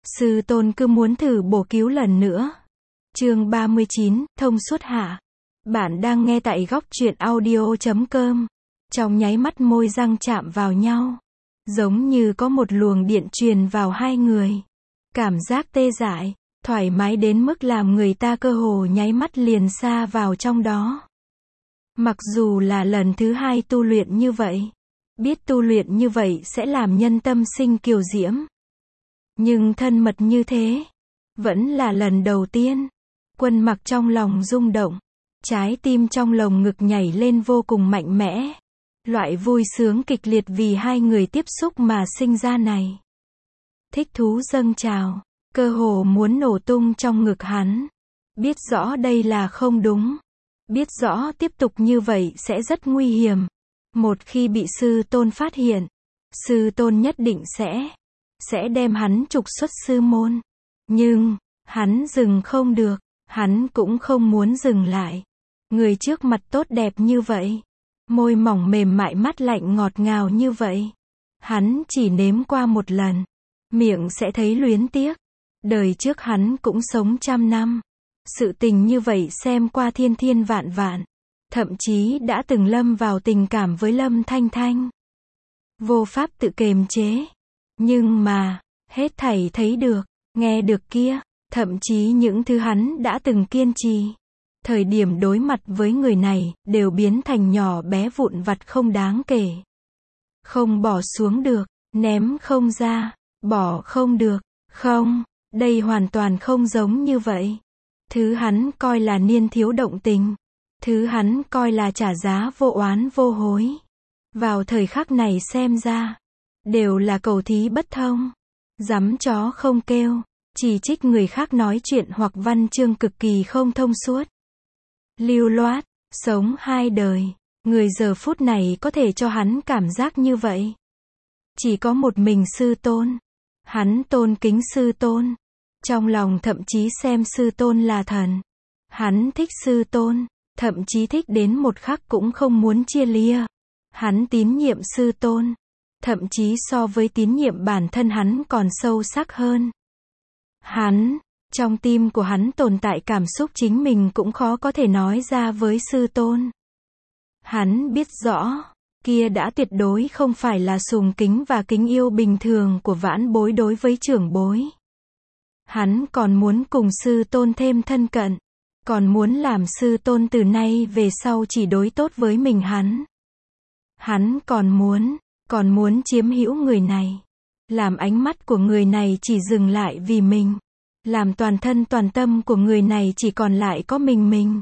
Sư tôn cứ muốn thử bổ cứu lần nữa. Chương 39, thông suốt hạ. Bạn đang nghe tại góc truyện audio.com. Trong nháy mắt môi răng chạm vào nhau, giống như có một luồng điện truyền vào hai người. Cảm giác tê dại, thoải mái đến mức làm người ta cơ hồ nháy mắt liền sa vào trong đó. Mặc dù là lần thứ hai tu luyện như vậy, biết tu luyện như vậy sẽ làm nhân tâm sinh kiều diễm, nhưng thân mật như thế, vẫn là lần đầu tiên. Quân Mặc trong lòng rung động, trái tim trong lồng ngực nhảy lên vô cùng mạnh mẽ. Loại vui sướng kịch liệt vì hai người tiếp xúc mà sinh ra này. Thích thú dâng trào, cơ hồ muốn nổ tung trong ngực hắn. Biết rõ đây là không đúng. Biết rõ tiếp tục như vậy sẽ rất nguy hiểm. Một khi bị sư tôn phát hiện, sư tôn nhất định sẽ đem hắn trục xuất sư môn. Nhưng, hắn dừng không được, hắn cũng không muốn dừng lại. Người trước mặt tốt đẹp như vậy, môi mỏng mềm mại mắt lạnh ngọt ngào như vậy. Hắn chỉ nếm qua một lần, miệng sẽ thấy luyến tiếc. Đời trước hắn cũng sống 100 năm. Sự tình như vậy xem qua thiên thiên vạn vạn. Thậm chí đã từng lâm vào tình cảm với Lâm Thanh Thanh. Vô pháp tự kiềm chế. Nhưng mà, hết thảy thấy được, nghe được kia, thậm chí những thứ hắn đã từng kiên trì. Thời điểm đối mặt với người này, đều biến thành nhỏ bé vụn vặt không đáng kể. Không bỏ xuống được, ném không ra, bỏ không được, không, đây hoàn toàn không giống như vậy. Thứ hắn coi là niên thiếu động tình. Thứ hắn coi là trả giá vô oán vô hối. Vào thời khắc này xem ra, đều là cầu thí bất thông. Dám chó không kêu, chỉ trích người khác nói chuyện hoặc văn chương cực kỳ không thông suốt. Lưu loát, sống hai đời. Người giờ phút này có thể cho hắn cảm giác như vậy. Chỉ có một mình sư tôn. Hắn tôn kính sư tôn. Trong lòng thậm chí xem sư tôn là thần. Hắn thích sư tôn, thậm chí thích đến một khắc cũng không muốn chia lìa. Hắn tín nhiệm sư tôn, thậm chí so với tín nhiệm bản thân hắn còn sâu sắc hơn. Trong tim của hắn tồn tại cảm xúc chính mình cũng khó có thể nói ra với sư tôn. Hắn biết rõ, kia đã tuyệt đối không phải là sùng kính và kính yêu bình thường của vãn bối đối với trưởng bối. Hắn còn muốn cùng sư tôn thêm thân cận, còn muốn làm sư tôn từ nay về sau chỉ đối tốt với mình hắn. Hắn còn muốn chiếm hữu người này, làm ánh mắt của người này chỉ dừng lại vì mình, làm toàn thân toàn tâm của người này chỉ còn lại có mình.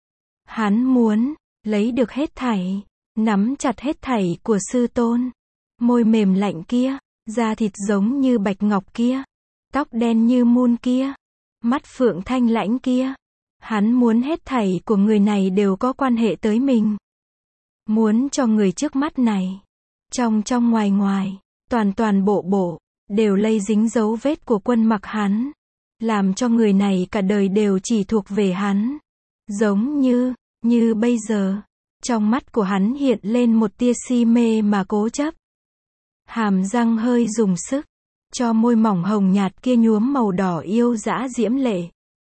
Hắn muốn lấy được hết thảy, nắm chặt hết thảy của sư tôn. Môi mềm lạnh kia, da thịt giống như bạch ngọc kia, tóc đen như mun kia, mắt phượng thanh lãnh kia. Hắn muốn hết thảy của người này đều có quan hệ tới mình. Muốn cho người trước mắt này, trong ngoài, toàn bộ, đều lây dính dấu vết của Quân Mặc hắn. Làm cho người này cả đời đều chỉ thuộc về hắn. Giống như bây giờ, trong mắt của hắn hiện lên một tia si mê mà cố chấp. Hàm răng hơi dùng sức, cho môi mỏng hồng nhạt kia nhuốm màu đỏ yêu dã diễm lệ.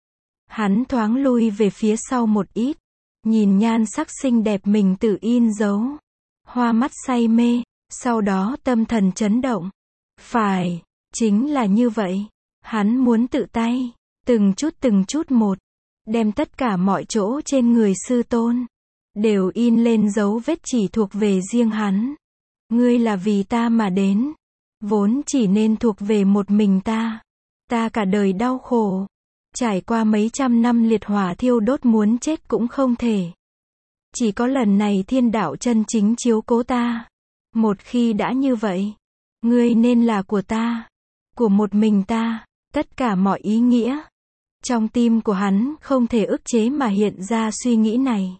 Hắn thoáng lui về phía sau một ít, nhìn nhan sắc xinh đẹp mình tự in dấu. Hoa mắt say mê, sau đó tâm thần chấn động. Phải, chính là như vậy. Hắn muốn tự tay, từng chút một, đem tất cả mọi chỗ trên người sư tôn, đều in lên dấu vết chỉ thuộc về riêng hắn. Ngươi là vì ta mà đến, vốn chỉ nên thuộc về một mình ta. Ta cả đời đau khổ, trải qua mấy trăm năm liệt hỏa thiêu đốt muốn chết cũng không thể. Chỉ có lần này thiên đạo chân chính chiếu cố ta. Một khi đã như vậy, ngươi nên là của ta, của một mình ta. Tất cả mọi ý nghĩa. Trong tim của hắn không thể ức chế mà hiện ra suy nghĩ này.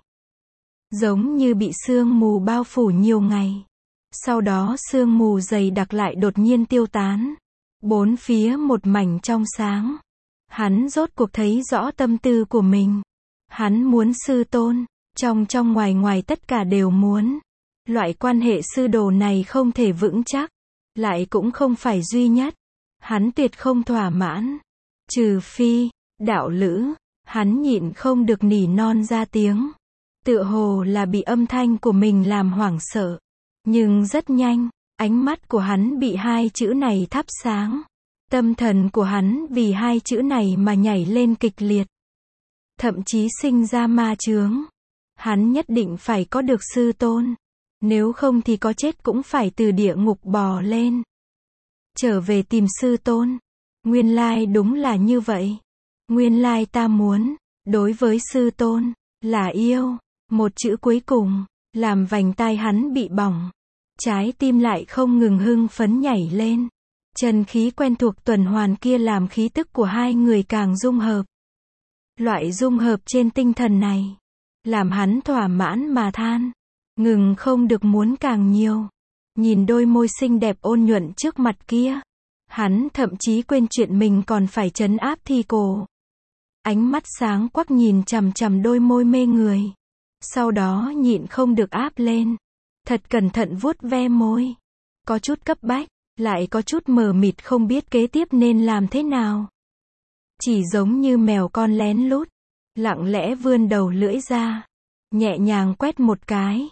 Giống như bị sương mù bao phủ nhiều ngày. Sau đó sương mù dày đặc lại đột nhiên tiêu tán. Bốn phía một mảnh trong sáng. Hắn rốt cuộc thấy rõ tâm tư của mình. Hắn muốn sư tôn. Trong ngoài tất cả đều muốn. Loại quan hệ sư đồ này không thể vững chắc. Lại cũng không phải duy nhất. hắn tuyệt không thỏa mãn. Trừ phi, đạo lữ, hắn nhịn không được nỉ non ra tiếng. Tựa hồ là bị âm thanh của mình làm hoảng sợ. Nhưng rất nhanh, ánh mắt của hắn bị hai chữ này thắp sáng. Tâm thần của hắn vì hai chữ này mà nhảy lên kịch liệt. Thậm chí sinh ra ma chướng. Hắn nhất định phải có được sư tôn. Nếu không thì có chết cũng phải từ địa ngục bò lên. Trở về tìm sư tôn. Nguyên lai đúng là như vậy. Nguyên lai ta muốn, đối với sư tôn, là yêu. Một chữ cuối cùng, làm vành tai hắn bị bỏng. Trái tim lại không ngừng hưng phấn nhảy lên. Chân khí quen thuộc tuần hoàn kia làm khí tức của hai người càng dung hợp. Loại dung hợp trên tinh thần này, làm hắn thỏa mãn mà than. Ngừng không được muốn càng nhiều. Nhìn đôi môi xinh đẹp ôn nhuận trước mặt kia. Hắn thậm chí quên chuyện mình còn phải trấn áp thi cổ. Ánh mắt sáng quắc nhìn chằm chằm đôi môi mê người. Sau đó nhịn không được áp lên. Thật cẩn thận vuốt ve môi. Có chút cấp bách, lại có chút mờ mịt không biết kế tiếp nên làm thế nào. Chỉ giống như mèo con lén lút, lặng lẽ vươn đầu lưỡi ra, nhẹ nhàng quét một cái.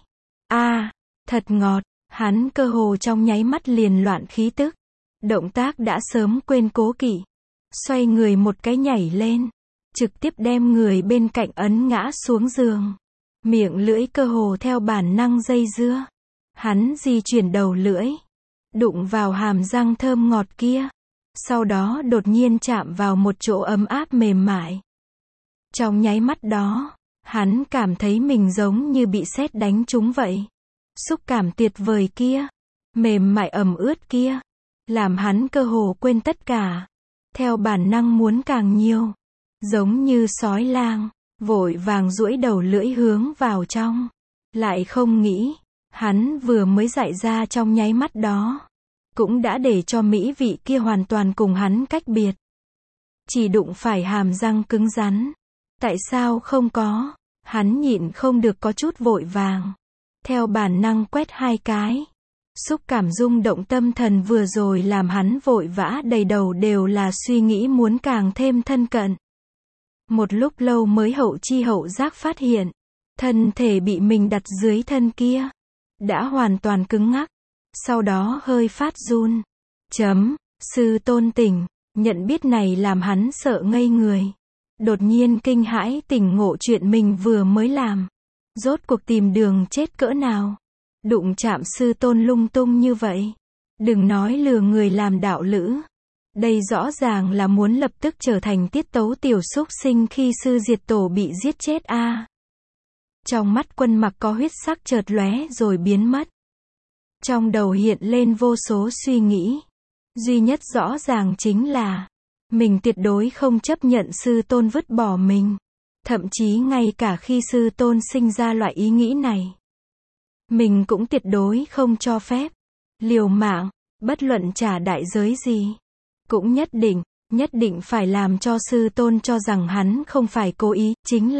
Thật ngọt, hắn cơ hồ trong nháy mắt liền loạn khí tức. Động tác đã sớm quên cố kỵ. Xoay người một cái nhảy lên, trực tiếp đem người bên cạnh ấn ngã xuống giường. Miệng lưỡi cơ hồ theo bản năng dây dưa. Hắn di chuyển đầu lưỡi, đụng vào hàm răng thơm ngọt kia. Sau đó đột nhiên chạm vào một chỗ ấm áp mềm mại. Trong nháy mắt đó, hắn cảm thấy mình giống như bị sét đánh trúng vậy. Xúc cảm tuyệt vời kia, mềm mại ẩm ướt kia, làm hắn cơ hồ quên tất cả. Theo bản năng muốn càng nhiều. Giống như sói lang, vội vàng duỗi đầu lưỡi hướng vào trong. Lại không nghĩ, hắn vừa mới dại ra trong nháy mắt đó. Cũng đã để cho mỹ vị kia hoàn toàn cùng hắn cách biệt. Chỉ đụng phải hàm răng cứng rắn. Tại sao không có? Hắn nhịn không được có chút vội vàng. Theo bản năng quét hai cái. Xúc cảm rung động tâm thần vừa rồi làm hắn vội vã đầy đầu đều là suy nghĩ muốn càng thêm thân cận. Một lúc lâu mới hậu chi hậu giác phát hiện. Thân thể bị mình đặt dưới thân kia. Đã hoàn toàn cứng ngắc. Sau đó hơi phát run. Sư tôn tỉnh. Nhận biết này làm hắn sợ ngây người. Đột nhiên kinh hãi tỉnh ngộ chuyện mình vừa mới làm. Rốt cuộc tìm đường chết cỡ nào. Đụng chạm sư tôn lung tung như vậy. Đừng nói lừa người làm đạo lữ. Đây rõ ràng là muốn lập tức trở thành tiết tấu tiểu súc sinh khi sư diệt tổ bị giết chết a. Trong mắt Quân Mặc có huyết sắc chợt lóe rồi biến mất. Trong đầu hiện lên vô số suy nghĩ. Duy nhất rõ ràng chính là mình tuyệt đối không chấp nhận sư tôn vứt bỏ mình. Thậm chí ngay cả khi sư tôn sinh ra loại ý nghĩ này, mình cũng tuyệt đối không cho phép. Liều mạng, bất luận trả đại giới gì, cũng nhất định phải làm cho sư tôn cho rằng hắn không phải cố ý,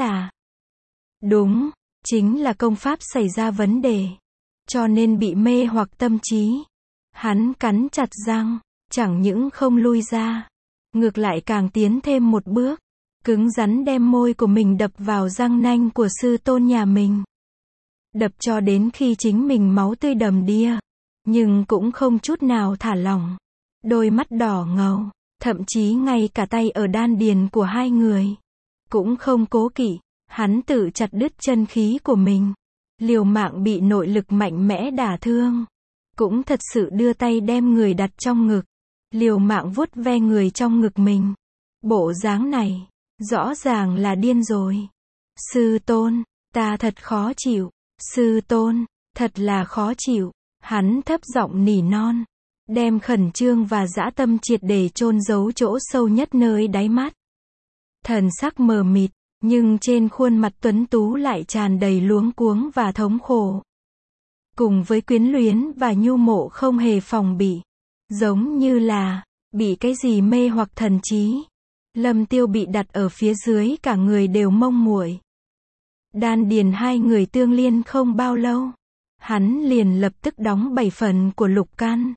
chính là công pháp xảy ra vấn đề. Cho nên bị mê hoặc tâm trí. Hắn cắn chặt răng, chẳng những không lui ra, ngược lại càng tiến thêm một bước, cứng rắn đem môi của mình đập vào răng nanh của sư tôn nhà mình. Đập cho đến khi chính mình máu tươi đầm đìa, nhưng cũng không chút nào thả lỏng. Đôi mắt đỏ ngầu, thậm chí ngay cả tay ở đan điền của hai người cũng không cố kỵ, hắn tự chặt đứt chân khí của mình. Liều mạng bị nội lực mạnh mẽ đả thương, cũng thật sự đưa tay đem người đặt trong ngực, liều mạng vuốt ve người trong ngực mình. Bộ dáng này, rõ ràng là điên rồi. Sư tôn, ta thật khó chịu. Sư tôn, thật là khó chịu. Hắn thấp giọng nỉ non, đem khẩn trương và dã tâm triệt để chôn giấu chỗ sâu nhất nơi đáy mắt. Thần sắc mờ mịt, nhưng trên khuôn mặt tuấn tú lại tràn đầy luống cuống và thống khổ. Cùng với quyến luyến và nhu mộ không hề phòng bị. Giống như là bị cái gì mê hoặc thần trí. Lâm Tiêu bị đặt ở phía dưới cả người đều mông muội. Đan điền hai người tương liên không bao lâu, hắn liền lập tức đóng 7 phần của lục căn.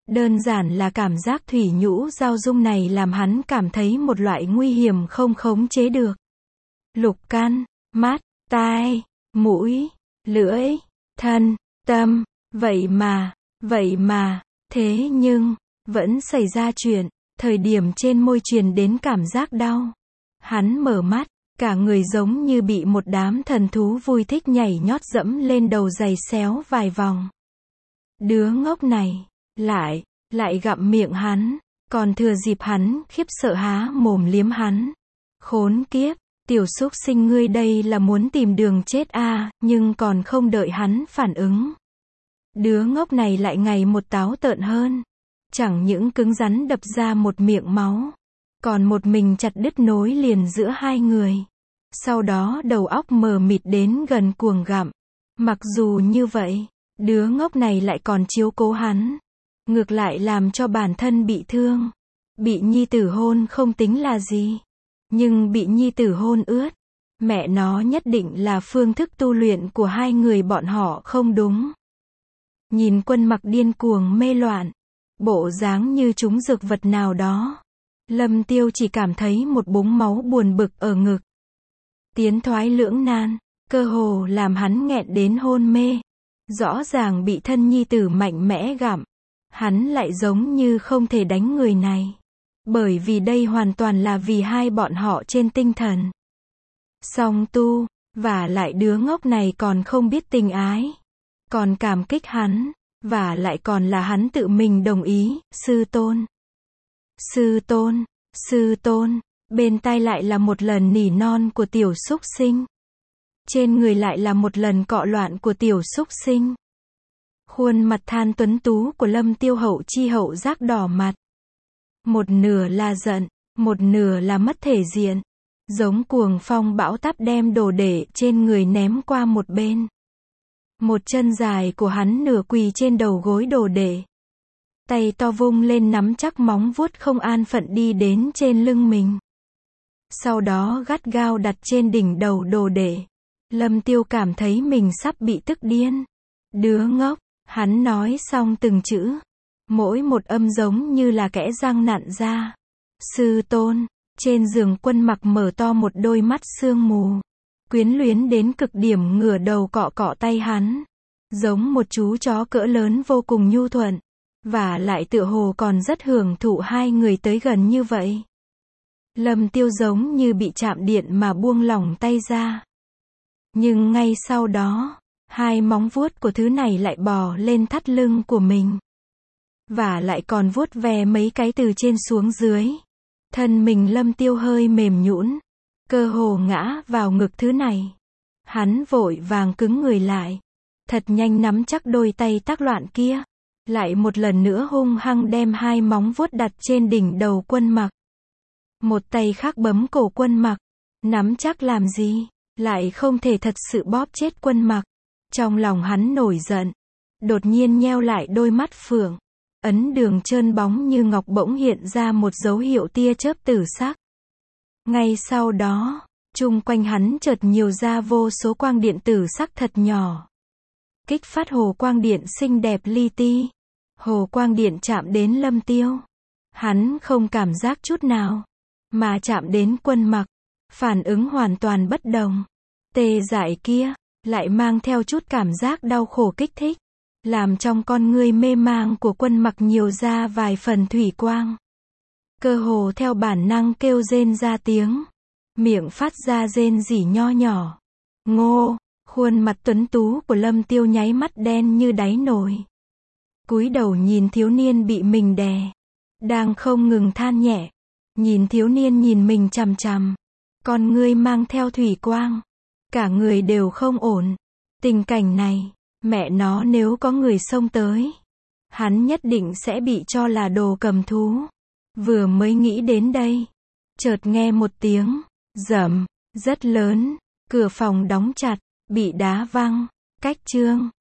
Đơn giản là cảm giác thủy nhũ giao dung này làm hắn cảm thấy một loại nguy hiểm không khống chế được. Lục căn, mắt, tai, mũi, lưỡi, thân, tâm, vậy mà, thế nhưng, vẫn xảy ra chuyện, thời điểm trên môi truyền đến cảm giác đau. Hắn mở mắt, cả người giống như bị một đám thần thú vui thích nhảy nhót dẫm lên đầu giày xéo vài vòng. Đứa ngốc này, lại gặm miệng hắn, còn thừa dịp hắn khiếp sợ há mồm liếm hắn. Khốn kiếp, tiểu súc sinh ngươi đây là muốn tìm đường chết à, nhưng còn không đợi hắn phản ứng. Đứa ngốc này lại ngày một táo tợn hơn. Chẳng những cứng rắn đập ra một miệng máu, còn một mình chặt đứt nối liền giữa hai người. Sau đó đầu óc mờ mịt đến gần cuồng gặm. Mặc dù như vậy, đứa ngốc này lại còn chiếu cố hắn. Ngược lại làm cho bản thân bị thương. Bị nhi tử hôn không tính là gì. Nhưng bị nhi tử hôn ướt, mẹ nó nhất định là phương thức tu luyện của hai người bọn họ không đúng. Nhìn Quân Mặc điên cuồng mê loạn, bộ dáng như trúng dược vật nào đó. Lâm Tiêu chỉ cảm thấy một búng máu buồn bực ở ngực. Tiến thoái lưỡng nan, cơ hồ làm hắn nghẹn đến hôn mê. Rõ ràng bị thân nhi tử mạnh mẽ gặm. Hắn lại giống như không thể đánh người này. Bởi vì đây hoàn toàn là vì hai bọn họ trên tinh thần. Song tu, và lại đứa ngốc này còn không biết tình ái. Còn cảm kích hắn, và lại còn là hắn tự mình đồng ý, sư tôn. Sư tôn, bên tai lại là một lần nỉ non của tiểu súc sinh. Trên người lại là một lần cọ loạn của tiểu súc sinh. Khuôn mặt than tuấn tú của Lâm Tiêu hậu chi hậu giác đỏ mặt. Một nửa là giận, một nửa là mất thể diện. Giống cuồng phong bão táp đem đồ để trên người ném qua một bên. Một chân dài của hắn nửa quỳ trên đầu gối đồ để. Tay to vung lên nắm chắc móng vuốt không an phận đi đến trên lưng mình. Sau đó gắt gao đặt trên đỉnh đầu đồ để. Lâm Tiêu cảm thấy mình sắp bị tức điên. Đứa ngốc, hắn nói xong từng chữ. Mỗi một âm giống như là kẽ răng nặn ra. Sư tôn, trên giường Quân Mặc mở to một đôi mắt sương mù. Quyến luyến đến cực điểm ngửa đầu cọ cọ tay hắn. Giống một chú chó cỡ lớn vô cùng nhu thuận. Và lại tựa hồ còn rất hưởng thụ hai người tới gần như vậy. Lâm Tiêu giống như bị chạm điện mà buông lỏng tay ra. Nhưng ngay sau đó, hai móng vuốt của thứ này lại bò lên thắt lưng của mình. Và lại còn vuốt ve mấy cái từ trên xuống dưới. Thân mình Lâm Tiêu hơi mềm nhũn, cơ hồ ngã vào ngực thứ này. Hắn vội vàng cứng người lại. Thật nhanh nắm chắc đôi tay tác loạn kia. Lại một lần nữa hung hăng đem hai móng vuốt đặt trên đỉnh đầu Quân Mặc. Một tay khác bấm cổ Quân Mặc. Nắm chắc làm gì? Lại không thể thật sự bóp chết Quân Mặc. Trong lòng hắn nổi giận. Đột nhiên nheo lại đôi mắt phượng. Ấn đường trơn bóng như ngọc bỗng hiện ra một dấu hiệu tia chớp tử sắc. Ngay sau đó, chung quanh hắn chợt nhiều ra vô số quang điện tử sắc thật nhỏ. Kích phát hồ quang điện xinh đẹp li ti. Hồ quang điện chạm đến Lâm Tiêu. Hắn không cảm giác chút nào. Mà chạm đến Quân Mặc. Phản ứng hoàn toàn bất đồng. Tê dại kia, lại mang theo chút cảm giác đau khổ kích thích. Làm trong con ngươi mê mang của Quân Mặc nhiều ra vài phần thủy quang. Cơ hồ theo bản năng kêu rên ra tiếng. Miệng phát ra rên rỉ nho nhỏ. Ngô, khuôn mặt tuấn tú của Lâm Tiêu nháy mắt đen như đáy nồi. Cúi đầu nhìn thiếu niên bị mình đè. Đang không ngừng than nhẹ. Nhìn thiếu niên nhìn mình chằm chằm. Con ngươi mang theo thủy quang. Cả người đều không ổn. Tình cảnh này, mẹ nó nếu có người xông tới, hắn nhất định sẽ bị cho là đồ cầm thú. Vừa mới nghĩ đến đây, chợt nghe một tiếng rầm rất lớn, cửa phòng đóng chặt, bị đá văng. Cách chương